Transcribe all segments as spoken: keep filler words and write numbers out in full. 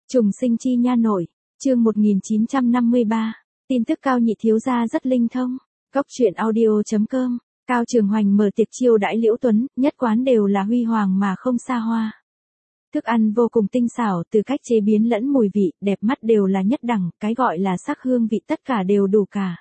Trùng sinh chi nha nội, chương một nghìn chín trăm năm mươi ba, tin tức Cao nhị thiếu gia rất linh thông, góc truyện audio chấm com, Cao Trường Hoành mở tiệc chiêu đãi Liễu Tuấn, nhất quán đều là huy hoàng mà không xa hoa. Thức ăn vô cùng tinh xảo, từ cách chế biến lẫn mùi vị, đẹp mắt đều là nhất đẳng, cái gọi là sắc hương vị tất cả đều đủ cả.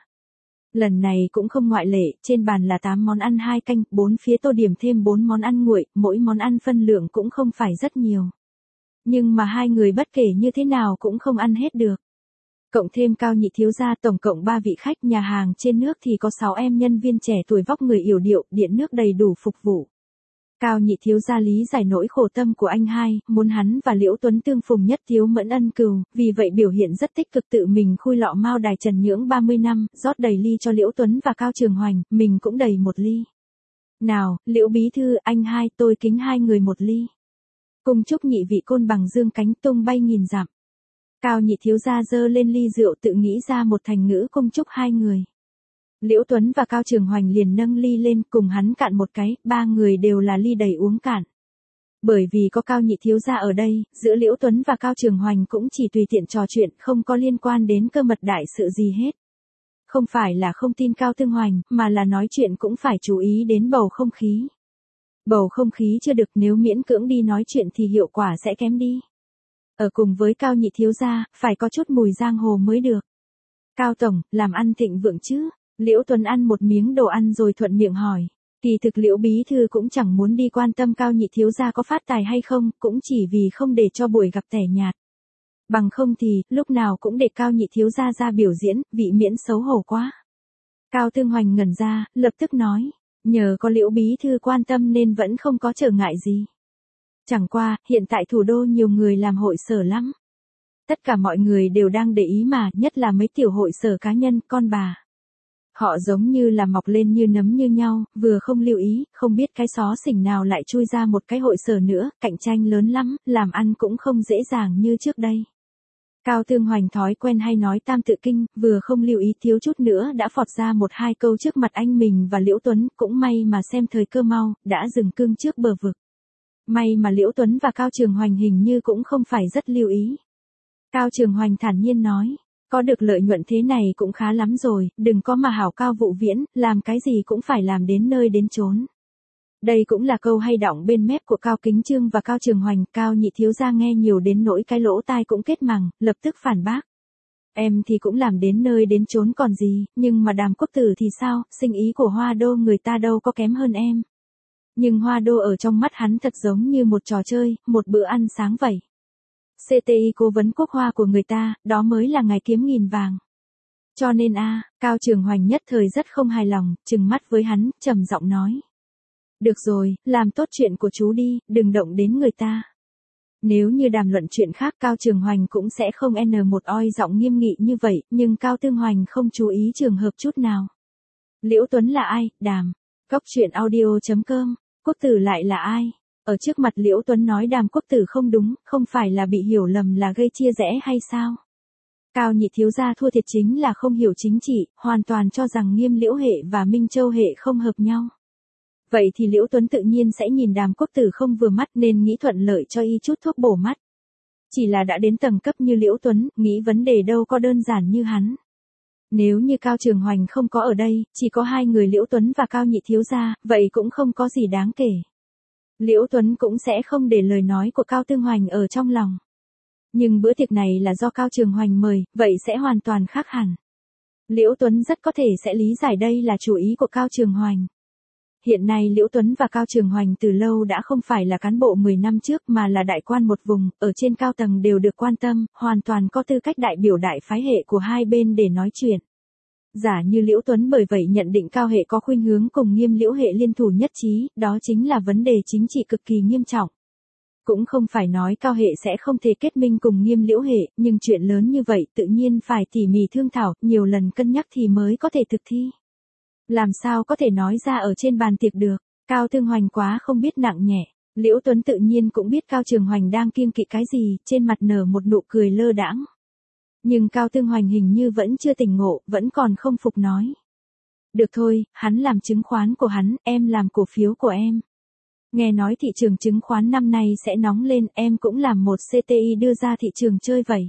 Lần này cũng không ngoại lệ, trên bàn là tám món ăn hai canh, bốn phía tô điểm thêm bốn món ăn nguội, mỗi món ăn phân lượng cũng không phải rất nhiều. Nhưng mà hai người bất kể như thế nào cũng không ăn hết được. Cộng thêm Cao nhị thiếu gia, tổng cộng ba vị khách, nhà hàng trên nước thì có sáu em nhân viên trẻ tuổi vóc người yểu điệu, điện nước đầy đủ phục vụ. Cao nhị thiếu gia lý giải nỗi khổ tâm của anh hai, muốn hắn và Liễu Tuấn tương phùng nhất thiếu mẫn ân cừu, vì vậy biểu hiện rất tích cực, tự mình khui lọ mao đài trần nhưỡng ba mươi năm, rót đầy ly cho Liễu Tuấn và Cao Trường Hoành, mình cũng đầy một ly. Nào, Liễu bí thư, anh hai, tôi kính hai người một ly. Cùng chúc nhị vị côn bằng dương cánh tung bay nghìn dặm. Cao nhị thiếu gia giơ lên ly rượu, tự nghĩ ra một thành ngữ cung chúc hai người. Liễu Tuấn và Cao Trường Hoành liền nâng ly lên, cùng hắn cạn một cái, ba người đều là ly đầy uống cạn. Bởi vì có Cao nhị thiếu gia ở đây, giữa Liễu Tuấn và Cao Trường Hoành cũng chỉ tùy tiện trò chuyện, không có liên quan đến cơ mật đại sự gì hết. Không phải là không tin Cao Tương Hoành, mà là nói chuyện cũng phải chú ý đến bầu không khí. Bầu không khí chưa được, nếu miễn cưỡng đi nói chuyện thì hiệu quả sẽ kém đi. Ở cùng với Cao nhị thiếu gia, phải có chút mùi giang hồ mới được. Cao tổng, làm ăn thịnh vượng chứ? Liễu Tuấn ăn một miếng đồ ăn rồi thuận miệng hỏi. Kỳ thực Liễu bí thư cũng chẳng muốn đi quan tâm Cao nhị thiếu gia có phát tài hay không, cũng chỉ vì không để cho buổi gặp tẻ nhạt. Bằng không thì, lúc nào cũng để Cao nhị thiếu gia ra biểu diễn, vị miễn xấu hổ quá. Cao Tương Hoành ngẩn ra, lập tức nói, nhờ có Liễu bí thư quan tâm nên vẫn không có trở ngại gì. Chẳng qua, hiện tại thủ đô nhiều người làm hội sở lắm. Tất cả mọi người đều đang để ý mà, nhất là mấy tiểu hội sở cá nhân, con bà. Họ giống như là mọc lên như nấm như nhau, vừa không lưu ý, không biết cái xó xỉnh nào lại chui ra một cái hội sở nữa, cạnh tranh lớn lắm, làm ăn cũng không dễ dàng như trước đây. Cao Tương Hoành thói quen hay nói tam tự kinh, vừa không lưu ý thiếu chút nữa đã phọt ra một hai câu trước mặt anh mình và Liễu Tuấn, cũng may mà xem thời cơ mau, đã dừng cương trước bờ vực. May mà Liễu Tuấn và Cao Trường Hoành hình như cũng không phải rất lưu ý. Cao Trường Hoành thản nhiên nói, có được lợi nhuận thế này cũng khá lắm rồi, đừng có mà hảo Cao Vụ Viễn, làm cái gì cũng phải làm đến nơi đến chốn. Đây cũng là câu hay đọng bên mép của Cao Kính Trương và Cao Trường Hoành, Cao nhị thiếu gia nghe nhiều đến nỗi cái lỗ tai cũng kết mằng, lập tức phản bác. Em thì cũng làm đến nơi đến chốn còn gì, nhưng mà Đàm Quốc Tử thì sao, sinh ý của Hoa Đô người ta đâu có kém hơn em. Nhưng Hoa Đô ở trong mắt hắn thật giống như một trò chơi, một bữa ăn sáng vậy. xê tê i cố vấn quốc hoa của người ta, đó mới là ngày kiếm nghìn vàng. Cho nên a, Cao Trường Hoành nhất thời rất không hài lòng, trừng mắt với hắn, trầm giọng nói. Được rồi, làm tốt chuyện của chú đi, đừng động đến người ta. Nếu như đàm luận chuyện khác Cao Trường Hoành cũng sẽ không n một oi giọng nghiêm nghị như vậy, nhưng Cao Tương Hoành không chú ý trường hợp chút nào. Liễu Tuấn là ai, đàm, góc truyện audio chấm com, Quốc Tử lại là ai? Ở trước mặt Liễu Tuấn nói Đàm Quốc Tử không đúng, không phải là bị hiểu lầm là gây chia rẽ hay sao? Cao nhị thiếu gia thua thiệt chính là không hiểu chính trị, hoàn toàn cho rằng Nghiêm Liễu hệ và Minh Châu hệ không hợp nhau. Vậy thì Liễu Tuấn tự nhiên sẽ nhìn Đàm Quốc Tử không vừa mắt nên nghĩ thuận lợi cho y chút thuốc bổ mắt. Chỉ là đã đến tầng cấp như Liễu Tuấn, nghĩ vấn đề đâu có đơn giản như hắn. Nếu như Cao Trường Hoành không có ở đây, chỉ có hai người Liễu Tuấn và Cao nhị thiếu gia, vậy cũng không có gì đáng kể. Liễu Tuấn cũng sẽ không để lời nói của Cao Tương Hoành ở trong lòng. Nhưng bữa tiệc này là do Cao Trường Hoành mời, vậy sẽ hoàn toàn khác hẳn. Liễu Tuấn rất có thể sẽ lý giải đây là chủ ý của Cao Trường Hoành. Hiện nay Liễu Tuấn và Cao Trường Hoành từ lâu đã không phải là cán bộ mười năm trước mà là đại quan một vùng, ở trên cao tầng đều được quan tâm, hoàn toàn có tư cách đại biểu đại phái hệ của hai bên để nói chuyện. Giả như Liễu Tuấn bởi vậy nhận định Cao hệ có khuynh hướng cùng Nghiêm Liễu hệ liên thủ nhất trí, đó chính là vấn đề chính trị cực kỳ nghiêm trọng. Cũng không phải nói Cao hệ sẽ không thể kết minh cùng Nghiêm Liễu hệ, nhưng chuyện lớn như vậy tự nhiên phải tỉ mỉ thương thảo, nhiều lần cân nhắc thì mới có thể thực thi. Làm sao có thể nói ra ở trên bàn tiệc được, Cao Tương Hoành quá không biết nặng nhẹ. Liễu Tuấn tự nhiên cũng biết Cao Trường Hoành đang kiêng kỵ cái gì, trên mặt nở một nụ cười lơ đãng. Nhưng Cao Tương Hoành hình như vẫn chưa tỉnh ngộ, vẫn còn không phục nói. Được thôi, hắn làm chứng khoán của hắn, em làm cổ phiếu của em. Nghe nói thị trường chứng khoán năm nay sẽ nóng lên, em cũng làm một xê tê i đưa ra thị trường chơi vậy.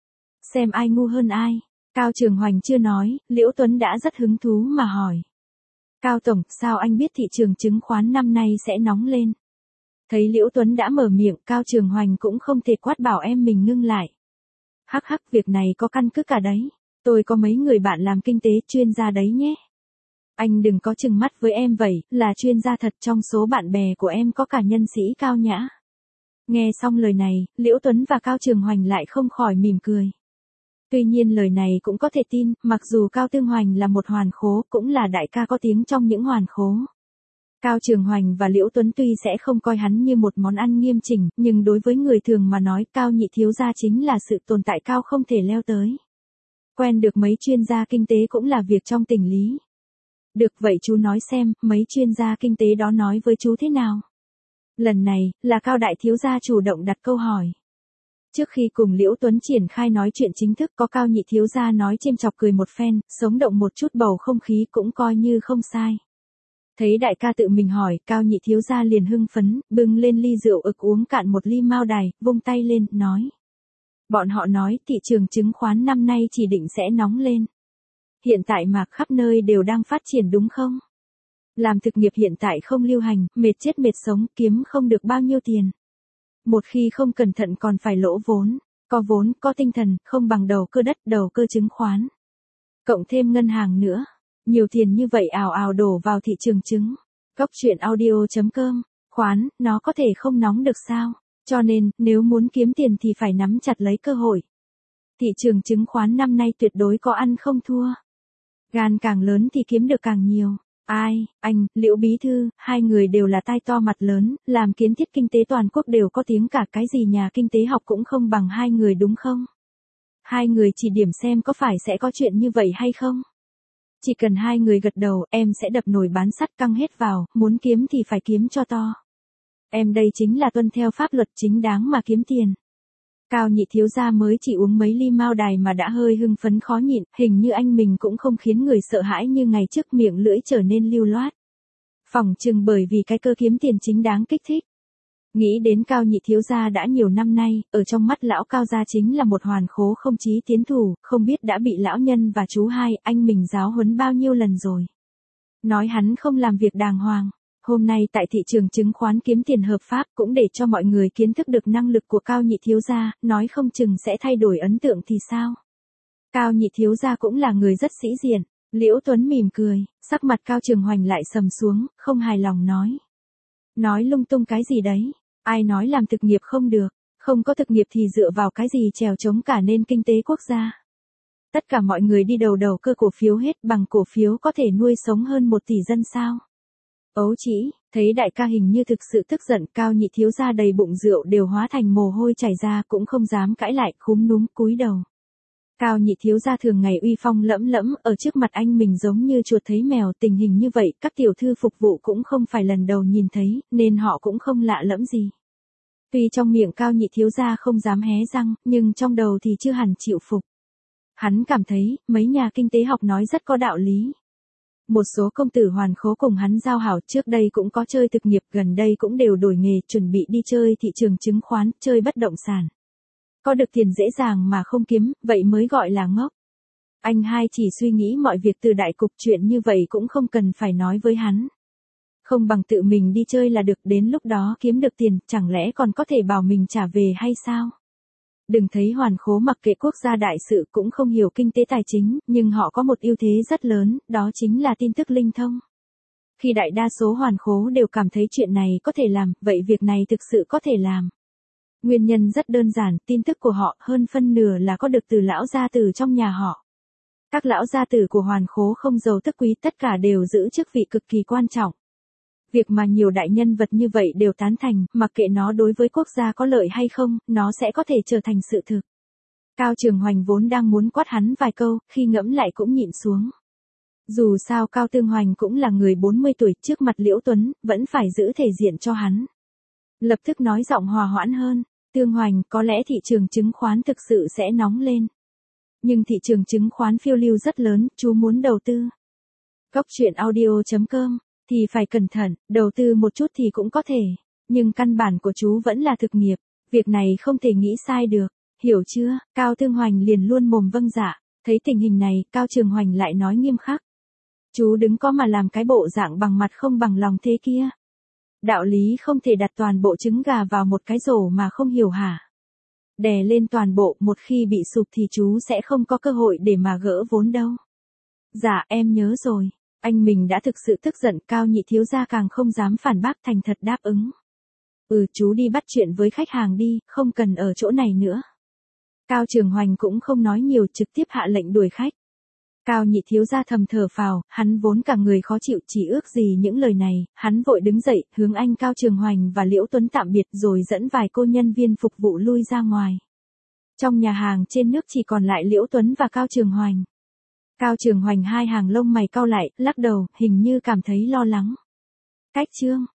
Xem ai ngu hơn ai. Cao Trường Hoành chưa nói, Liễu Tuấn đã rất hứng thú mà hỏi. Cao Tổng, sao anh biết thị trường chứng khoán năm nay sẽ nóng lên? Thấy Liễu Tuấn đã mở miệng, Cao Trường Hoành cũng không thể quát bảo em mình ngưng lại. Hắc hắc, việc này có căn cứ cả đấy. Tôi có mấy người bạn làm kinh tế chuyên gia đấy nhé. Anh đừng có chừng mắt với em vậy, là chuyên gia thật, trong số bạn bè của em có cả nhân sĩ cao nhã. Nghe xong lời này, Liễu Tuấn và Cao Trường Hoành lại không khỏi mỉm cười. Tuy nhiên lời này cũng có thể tin, mặc dù Cao Tương Hoành là một hoàn khố, cũng là đại ca có tiếng trong những hoàn khố. Cao Trường Hoành và Liễu Tuấn tuy sẽ không coi hắn như một món ăn nghiêm chỉnh, nhưng đối với người thường mà nói, Cao nhị thiếu gia chính là sự tồn tại cao không thể leo tới. Quen được mấy chuyên gia kinh tế cũng là việc trong tình lý. Được vậy chú nói xem, mấy chuyên gia kinh tế đó nói với chú thế nào? Lần này, là Cao đại thiếu gia chủ động đặt câu hỏi. Trước khi cùng Liễu Tuấn triển khai nói chuyện chính thức, có Cao nhị thiếu gia nói chêm chọc cười một phen, sống động một chút bầu không khí cũng coi như không sai. Thấy đại ca tự mình hỏi, Cao nhị thiếu gia liền hưng phấn, bưng lên ly rượu ực uống cạn một ly mao đài, vung tay lên, nói. Bọn họ nói thị trường chứng khoán năm nay chỉ định sẽ nóng lên. Hiện tại mà khắp nơi đều đang phát triển đúng không? Làm thực nghiệp hiện tại không lưu hành, mệt chết mệt sống, kiếm không được bao nhiêu tiền. Một khi không cẩn thận còn phải lỗ vốn, có vốn, có tinh thần, không bằng đầu cơ đất, đầu cơ chứng khoán. Cộng thêm ngân hàng nữa. Nhiều tiền như vậy ào ào đổ vào thị trường chứng. Góc chuyện audio chấm com, khoán, nó có thể không nóng được sao? Cho nên, nếu muốn kiếm tiền thì phải nắm chặt lấy cơ hội. Thị trường chứng khoán năm nay tuyệt đối có ăn không thua. Gan càng lớn thì kiếm được càng nhiều. Ai, anh, Liễu Bí Thư, hai người đều là tai to mặt lớn, làm kiến thiết kinh tế toàn quốc đều có tiếng cả, cái gì nhà kinh tế học cũng không bằng hai người đúng không? Hai người chỉ điểm xem có phải sẽ có chuyện như vậy hay không? Chỉ cần hai người gật đầu, em sẽ đập nồi bán sắt căng hết vào, muốn kiếm thì phải kiếm cho to. Em đây chính là tuân theo pháp luật chính đáng mà kiếm tiền. Cao nhị thiếu gia mới chỉ uống mấy ly mao đài mà đã hơi hưng phấn khó nhịn, hình như anh mình cũng không khiến người sợ hãi như ngày trước, miệng lưỡi trở nên lưu loát. Phỏng chừng bởi vì cái cơ kiếm tiền chính đáng kích thích. Nghĩ đến Cao nhị thiếu gia đã nhiều năm nay, ở trong mắt lão Cao gia chính là một hoàn khố không chí tiến thủ, không biết đã bị lão nhân và chú hai, anh mình giáo huấn bao nhiêu lần rồi. Nói hắn không làm việc đàng hoàng. Hôm nay tại thị trường chứng khoán kiếm tiền hợp pháp cũng để cho mọi người kiến thức được năng lực của Cao nhị thiếu gia, nói không chừng sẽ thay đổi ấn tượng thì sao. Cao nhị thiếu gia cũng là người rất sĩ diện. Liễu Tuấn mỉm cười, sắc mặt Cao Trường Hoành lại sầm xuống, không hài lòng nói. Nói lung tung cái gì đấy, ai nói làm thực nghiệp không được, không có thực nghiệp thì dựa vào cái gì trèo chống cả nền kinh tế quốc gia. Tất cả mọi người đi đầu đầu cơ cổ phiếu hết, bằng cổ phiếu có thể nuôi sống hơn một tỷ dân sao. Ấu chỉ, thấy đại ca hình như thực sự tức giận, Cao nhị thiếu gia đầy bụng rượu đều hóa thành mồ hôi chảy ra, cũng không dám cãi lại, khúm núm cúi đầu. Cao nhị thiếu gia thường ngày uy phong lẫm lẫm, ở trước mặt anh mình giống như chuột thấy mèo, tình hình như vậy, các tiểu thư phục vụ cũng không phải lần đầu nhìn thấy, nên họ cũng không lạ lẫm gì. Tuy trong miệng Cao nhị thiếu gia không dám hé răng, nhưng trong đầu thì chưa hẳn chịu phục. Hắn cảm thấy, mấy nhà kinh tế học nói rất có đạo lý. Một số công tử hoàn khố cùng hắn giao hảo, trước đây cũng có chơi thực nghiệp, gần đây cũng đều đổi nghề, chuẩn bị đi chơi thị trường chứng khoán, chơi bất động sản. Có được tiền dễ dàng mà không kiếm, vậy mới gọi là ngốc. Anh hai chỉ suy nghĩ mọi việc từ đại cục, chuyện như vậy cũng không cần phải nói với hắn. Không bằng tự mình đi chơi là được, đến lúc đó kiếm được tiền, chẳng lẽ còn có thể bảo mình trả về hay sao? Đừng thấy hoàn khố mặc kệ quốc gia đại sự, cũng không hiểu kinh tế tài chính, nhưng họ có một ưu thế rất lớn, đó chính là tin tức linh thông. Khi đại đa số hoàn khố đều cảm thấy chuyện này có thể làm, vậy việc này thực sự có thể làm. Nguyên nhân rất đơn giản, tin tức của họ hơn phân nửa là có được từ lão gia tử trong nhà họ. Các lão gia tử của hoàn khố không giàu tức quý, tất cả đều giữ chức vị cực kỳ quan trọng. Việc mà nhiều đại nhân vật như vậy đều tán thành, mặc kệ nó đối với quốc gia có lợi hay không, nó sẽ có thể trở thành sự thực. Cao Trường Hoành vốn đang muốn quát hắn vài câu, khi ngẫm lại cũng nhịn xuống. Dù sao Cao Tương Hoành cũng là người bốn mươi tuổi, trước mặt Liễu Tuấn, vẫn phải giữ thể diện cho hắn. Lập tức nói giọng hòa hoãn hơn, Tương Hoành, có lẽ thị trường chứng khoán thực sự sẽ nóng lên. Nhưng thị trường chứng khoán phiêu lưu rất lớn, chú muốn đầu tư. Góc chuyện audio chấm com thì phải cẩn thận, đầu tư một chút thì cũng có thể, nhưng căn bản của chú vẫn là thực nghiệp, việc này không thể nghĩ sai được, hiểu chưa? Cao Thương Hoành liền luôn mồm vâng dạ, thấy tình hình này, Cao Trường Hoành lại nói nghiêm khắc. Chú đứng có mà làm cái bộ dạng bằng mặt không bằng lòng thế kia. Đạo lý không thể đặt toàn bộ trứng gà vào một cái rổ mà không hiểu hả? Đè lên toàn bộ, một khi bị sụp thì chú sẽ không có cơ hội để mà gỡ vốn đâu. Dạ em nhớ rồi, anh mình đã thực sự tức giận, Cao nhị thiếu gia càng không dám phản bác, thành thật đáp ứng. Ừ, chú đi bắt chuyện với khách hàng đi, không cần ở chỗ này nữa. Cao Trường Hoành cũng không nói nhiều, trực tiếp hạ lệnh đuổi khách. Cao nhị thiếu gia thầm thở phào, hắn vốn cả người khó chịu, chỉ ước gì những lời này, hắn vội đứng dậy, hướng anh Cao Trường Hoành và Liễu Tuấn tạm biệt rồi dẫn vài cô nhân viên phục vụ lui ra ngoài. Trong nhà hàng trên nước chỉ còn lại Liễu Tuấn và Cao Trường Hoành. Cao Trường Hoành hai hàng lông mày cau lại, lắc đầu, hình như cảm thấy lo lắng. Cách chương